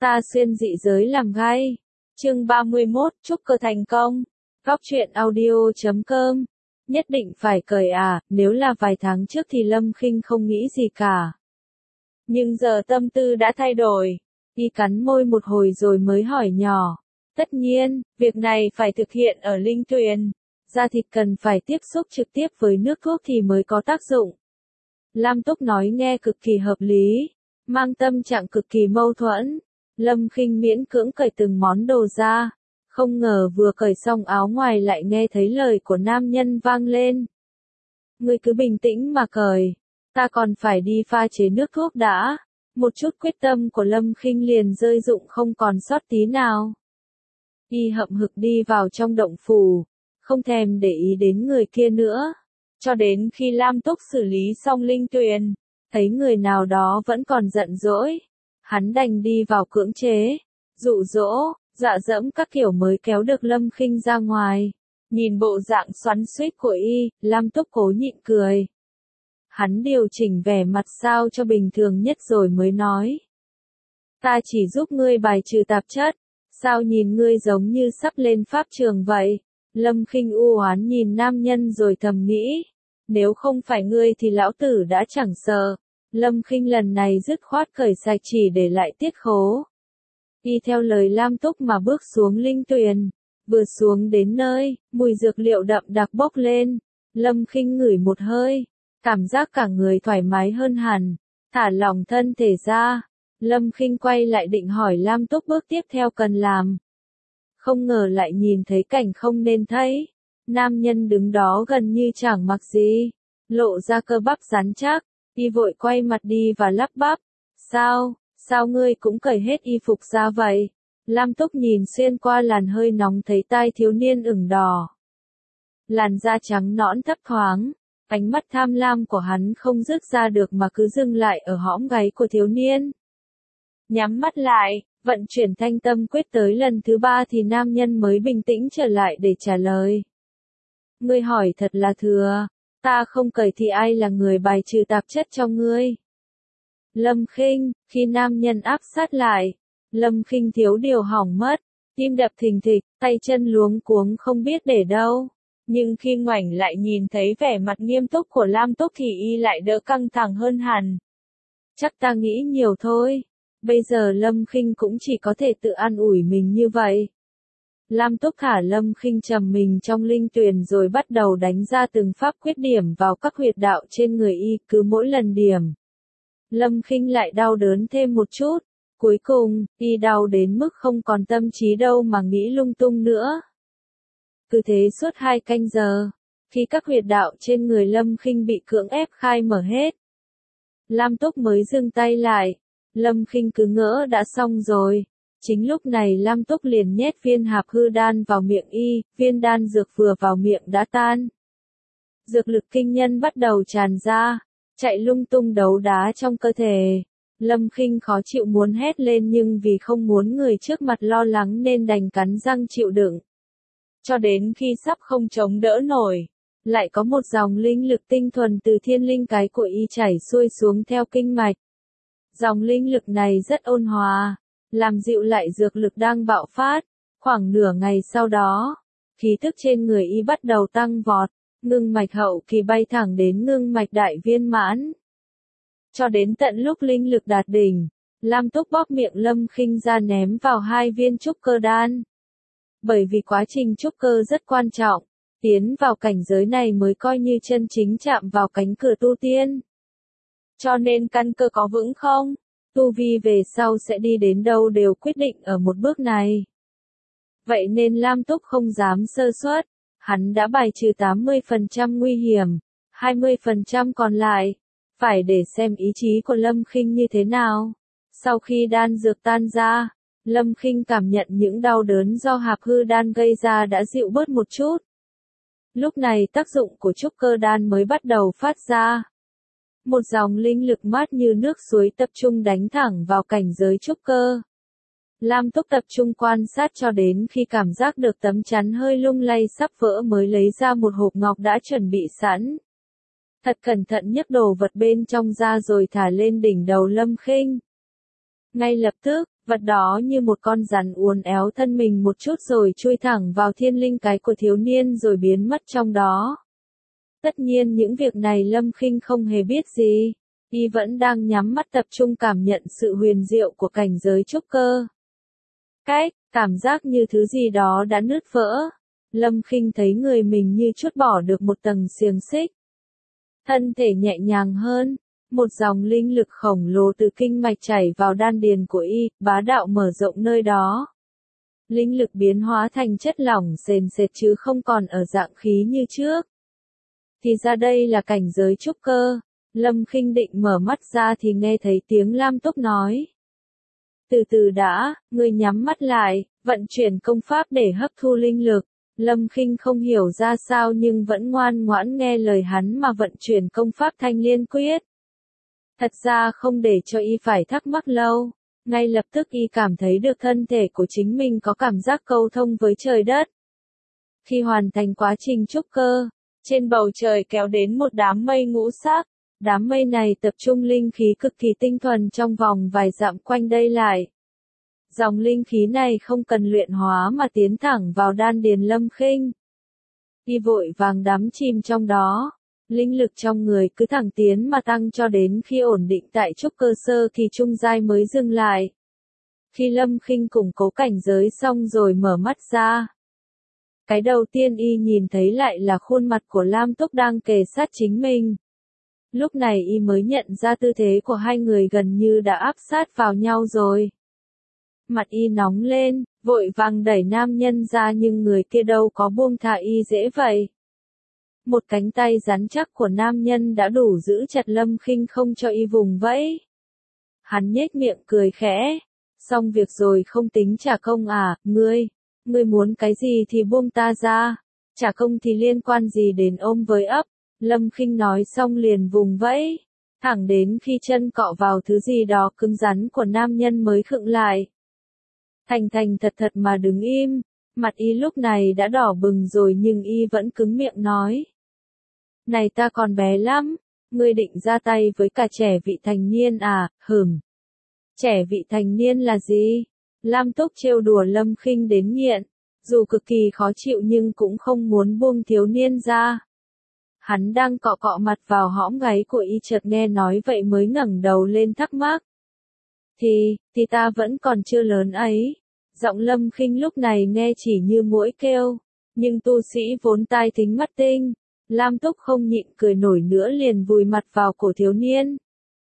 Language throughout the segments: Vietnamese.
Ta xuyên dị giới làm gay. Chương 31, trúc cơ thành công. Góc truyện audio.com. Nhất định phải cởi à, nếu là vài tháng trước thì Lâm Khinh không nghĩ gì cả. Nhưng giờ tâm tư đã thay đổi. Y cắn môi một hồi rồi mới hỏi nhỏ. Tất nhiên, việc này phải thực hiện ở linh tuyền. Da thịt cần phải tiếp xúc trực tiếp với nước thuốc thì mới có tác dụng. Lam Túc nói nghe cực kỳ hợp lý, mang tâm trạng cực kỳ mâu thuẫn. Lâm Khinh miễn cưỡng cởi từng món đồ ra, không ngờ vừa cởi xong áo ngoài lại nghe thấy lời của nam nhân vang lên. Ngươi cứ bình tĩnh mà cởi, ta còn phải đi pha chế nước thuốc đã. Một chút quyết tâm của Lâm Khinh liền rơi rụng không còn sót tí nào. Y hậm hực đi vào trong động phủ, không thèm để ý đến người kia nữa. Cho đến khi Lam Túc xử lý xong linh tuyền, thấy người nào đó vẫn còn giận dỗi, hắn đành đi vào cưỡng chế, dụ dỗ, dọa dẫm các kiểu mới kéo được Lâm Khinh ra ngoài. Nhìn bộ dạng xoắn xuýt của y, Lam Túc cố nhịn cười. Hắn điều chỉnh vẻ mặt sao cho bình thường nhất rồi mới nói. Ta chỉ giúp ngươi bài trừ tạp chất, sao nhìn ngươi giống như sắp lên pháp trường vậy? Lâm Khinh u oán nhìn nam nhân rồi thầm nghĩ. Nếu không phải ngươi thì lão tử đã chẳng sợ. Lâm Khinh lần này dứt khoát cởi sạch chỉ để lại tiết khố. Y theo lời Lam Túc mà bước xuống linh tuyền. Vừa xuống đến nơi, mùi dược liệu đậm đặc bốc lên. Lâm Khinh ngửi một hơi, cảm giác cả người thoải mái hơn hẳn, thả lỏng thân thể ra. Lâm Khinh quay lại định hỏi Lam Túc bước tiếp theo cần làm. Không ngờ lại nhìn thấy cảnh không nên thấy. Nam nhân đứng đó gần như chẳng mặc gì, lộ ra cơ bắp rắn chắc. Y vội quay mặt đi và lắp bắp. Sao ngươi cũng cởi hết y phục ra vậy? Lam Túc nhìn xuyên qua làn hơi nóng thấy tai thiếu niên ửng đỏ. Làn da trắng nõn thấp thoáng, ánh mắt tham lam của hắn không dứt ra được mà cứ dừng lại ở hõm gáy của thiếu niên. Nhắm mắt lại, vận chuyển thanh tâm quyết tới lần thứ 3 thì nam nhân mới bình tĩnh trở lại để trả lời. Ngươi hỏi thật là thừa, ta không cởi thì ai là người bài trừ tạp chất cho ngươi? Lâm Khinh, khi nam nhân áp sát lại, Lâm Khinh thiếu điều hỏng mất, tim đập thình thịch, tay chân luống cuống không biết để đâu. Nhưng khi ngoảnh lại nhìn thấy vẻ mặt nghiêm túc của Lam Túc thì y lại đỡ căng thẳng hơn hẳn. Chắc ta nghĩ nhiều thôi. Bây giờ Lâm Khinh cũng chỉ có thể tự an ủi mình như vậy. Lam Túc thả Lâm Khinh trầm mình trong linh tuyền rồi bắt đầu đánh ra từng pháp quyết điểm vào các huyệt đạo trên người y, cứ mỗi lần điểm. Lâm Khinh lại đau đớn thêm một chút. Cuối cùng, y đau đến mức không còn tâm trí đâu mà nghĩ lung tung nữa. Cứ thế suốt 2 canh giờ, khi các huyệt đạo trên người Lâm Khinh bị cưỡng ép khai mở hết, Lam Túc mới dừng tay lại. Lâm Khinh cứ ngỡ đã xong rồi. Chính lúc này Lam Túc liền nhét viên hạp hư đan vào miệng y, viên đan dược vừa vào miệng đã tan. Dược lực kinh nhân bắt đầu tràn ra, chạy lung tung đấu đá trong cơ thể. Lâm Khinh khó chịu muốn hét lên nhưng vì không muốn người trước mặt lo lắng nên đành cắn răng chịu đựng. Cho đến khi sắp không chống đỡ nổi, lại có một dòng linh lực tinh thuần từ thiên linh cái của y chảy xuôi xuống theo kinh mạch. Dòng linh lực này rất ôn hòa, làm dịu lại dược lực đang bạo phát. Khoảng nửa ngày sau đó, khí tức trên người y bắt đầu tăng vọt, ngưng mạch hậu kỳ bay thẳng đến ngưng mạch đại viên mãn. Cho đến tận lúc linh lực đạt đỉnh, Lam Túc bóp miệng Lâm Khinh ra ném vào 2 viên trúc cơ đan. Bởi vì quá trình trúc cơ rất quan trọng, tiến vào cảnh giới này mới coi như chân chính chạm vào cánh cửa tu tiên. Cho nên căn cơ có vững không, tu vi về sau sẽ đi đến đâu đều quyết định ở một bước này. Vậy nên Lam Túc không dám sơ suất, hắn đã bài trừ 80% nguy hiểm, 20% còn lại, phải để xem ý chí của Lâm Khinh như thế nào. Sau khi đan dược tan ra, Lâm Khinh cảm nhận những đau đớn do hạp hư đan gây ra đã dịu bớt một chút. Lúc này tác dụng của trúc cơ đan mới bắt đầu phát ra. Một dòng linh lực mát như nước suối tập trung đánh thẳng vào cảnh giới trúc cơ. Lam Túc tập trung quan sát cho đến khi cảm giác được tấm chắn hơi lung lay sắp vỡ mới lấy ra một hộp ngọc đã chuẩn bị sẵn. Thật cẩn thận nhấc đồ vật bên trong ra rồi thả lên đỉnh đầu Lâm Khinh. Ngay lập tức, Vật đó như một con rắn uốn éo thân mình một chút rồi chui thẳng vào thiên linh cái của thiếu niên rồi biến mất trong đó. Tất nhiên những việc này Lâm Khinh không hề biết gì. Y vẫn đang nhắm mắt tập trung cảm nhận sự huyền diệu của cảnh giới trúc cơ. Cảm giác như thứ gì đó đã nứt vỡ. Lâm Khinh thấy người mình như trút bỏ được một tầng xiềng xích. Thân thể nhẹ nhàng hơn, một dòng linh lực khổng lồ từ kinh mạch chảy vào đan điền của y, bá đạo mở rộng nơi đó. Linh lực biến hóa thành chất lỏng sền sệt chứ không còn ở dạng khí như trước. Thì ra đây là cảnh giới trúc cơ. Lâm Khinh định mở mắt ra thì nghe thấy tiếng Lam Túc nói. Từ từ đã, ngươi nhắm mắt lại, vận chuyển công pháp để hấp thu linh lực. Lâm Khinh không hiểu ra sao nhưng vẫn ngoan ngoãn nghe lời hắn mà vận chuyển công pháp Thanh Liên Quyết. Thật ra không để cho y phải thắc mắc lâu, ngay lập tức y cảm thấy được thân thể của chính mình có cảm giác câu thông với trời đất. Khi hoàn thành quá trình trúc cơ, trên bầu trời kéo đến một đám mây ngũ sắc. Đám mây này tập trung linh khí cực kỳ tinh thuần trong vòng vài dặm quanh đây lại. Dòng linh khí này không cần luyện hóa mà tiến thẳng vào đan điền Lâm Khinh. Y vội vàng đắm chìm trong đó. Linh lực trong người cứ thẳng tiến mà tăng cho đến khi ổn định tại trúc cơ sơ thì trung giai mới dừng lại. Khi Lâm Khinh củng cố cảnh giới xong rồi mở mắt ra. Cái đầu tiên y nhìn thấy lại là khuôn mặt của Lam Túc đang kề sát chính mình. Lúc này y mới nhận ra tư thế của hai người gần như đã áp sát vào nhau rồi. Mặt y nóng lên, vội vàng đẩy nam nhân ra nhưng người kia đâu có buông thả y dễ vậy. Một cánh tay rắn chắc của nam nhân đã đủ giữ chặt Lâm Khinh không cho y vùng vẫy. Hắn nhếch miệng cười khẽ. Xong việc rồi không tính trả công à, ngươi muốn cái gì thì buông ta ra. Trả công thì liên quan gì đến ôm với ấp. Lâm Khinh nói xong liền vùng vẫy. Thẳng đến khi chân cọ vào thứ gì đó cứng rắn của nam nhân mới khựng lại. Thành thật mà đứng im. Mặt y lúc này đã đỏ bừng rồi nhưng y vẫn cứng miệng nói. Này ta còn bé lắm, ngươi định ra tay với cả trẻ vị thành niên à, Trẻ vị thành niên là gì? Lam Túc trêu đùa Lâm Khinh đến nghiện, dù cực kỳ khó chịu nhưng cũng không muốn buông thiếu niên ra. Hắn đang cọ cọ mặt vào hõm gáy của y chợt nghe nói vậy mới ngẩng đầu lên thắc mắc. Thì ta vẫn còn chưa lớn ấy. Giọng Lâm Khinh lúc này nghe chỉ như muỗi kêu, nhưng tu sĩ vốn tai thính mắt tinh. Lam Túc không nhịn cười nổi nữa liền vùi mặt vào cổ thiếu niên.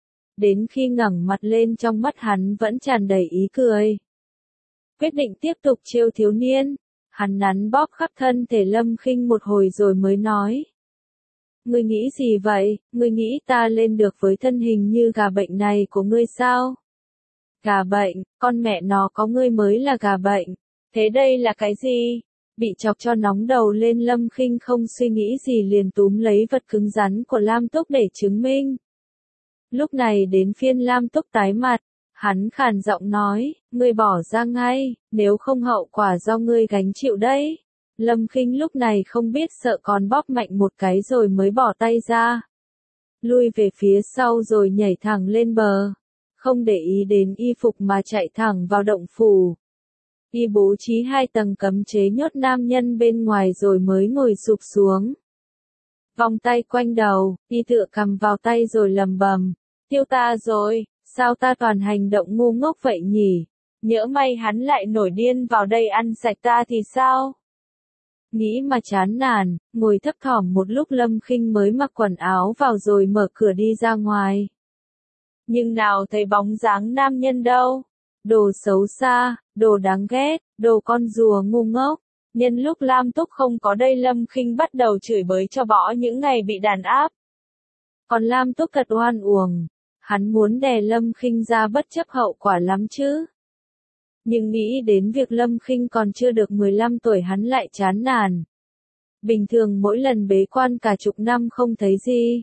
Đến khi ngẩng mặt lên trong mắt hắn vẫn tràn đầy ý cười. Quyết định tiếp tục trêu thiếu niên, hắn nắn bóp khắp thân thể Lâm Khinh một hồi rồi mới nói. Ngươi nghĩ gì vậy, ngươi nghĩ ta lên được với thân hình như gà bệnh này của ngươi sao? Gà bệnh, con mẹ nó có ngươi mới là gà bệnh. Thế đây là cái gì? Bị chọc cho nóng đầu lên Lâm Khinh không suy nghĩ gì liền túm lấy vật cứng rắn của Lam Túc để chứng minh. Lúc này đến phiên Lam Túc tái mặt, hắn khàn giọng nói, ngươi bỏ ra ngay, nếu không hậu quả do ngươi gánh chịu đấy. Lâm Khinh lúc này không biết sợ còn bóp mạnh một cái rồi mới bỏ tay ra. Lui về phía sau rồi nhảy thẳng lên bờ. Không để ý đến y phục mà chạy thẳng vào động phủ. Y bố trí 2 tầng cấm chế nhốt nam nhân bên ngoài rồi mới ngồi sụp xuống. Vòng tay quanh đầu, y tựa cầm vào tay rồi lầm bầm. Tiêu ta rồi, sao ta toàn hành động ngu ngốc vậy nhỉ? Nhỡ may hắn lại nổi điên vào đây ăn sạch ta thì sao? Nghĩ mà chán nản, ngồi thấp thỏm một lúc Lâm Khinh mới mặc quần áo vào rồi mở cửa đi ra ngoài. Nhưng nào thấy bóng dáng nam nhân đâu. Đồ xấu xa, đồ đáng ghét, đồ con rùa ngu ngốc. Nhân lúc Lam Túc không có đây Lâm Khinh bắt đầu chửi bới cho bỏ những ngày bị đàn áp. Còn Lam Túc thật oan uổng. Hắn muốn đè Lâm Khinh ra bất chấp hậu quả lắm chứ. Nhưng nghĩ đến việc Lâm Khinh còn chưa được 15 tuổi hắn lại chán nản. Bình thường mỗi lần bế quan cả chục năm không thấy gì.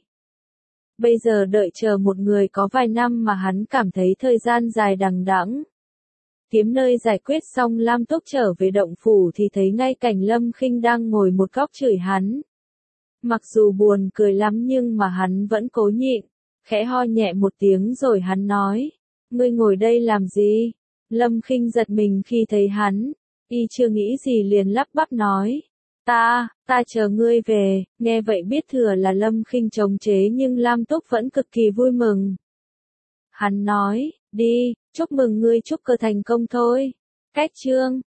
Bây giờ đợi chờ một người có vài năm mà hắn cảm thấy thời gian dài đằng đẵng. Kiếm nơi giải quyết xong Lam Túc trở về động phủ thì thấy ngay cảnh Lâm Khinh đang ngồi một góc chửi hắn. Mặc dù buồn cười lắm nhưng mà hắn vẫn cố nhịn, khẽ ho nhẹ một tiếng rồi hắn nói, ngươi ngồi đây làm gì? Lâm Khinh giật mình khi thấy hắn, y chưa nghĩ gì liền lắp bắp nói. Ta chờ ngươi về, nghe vậy biết thừa là Lâm Khinh chống chế nhưng Lam Túc vẫn cực kỳ vui mừng. Hắn nói, đi, chúc mừng ngươi trúc cơ thành công thôi. Cách chương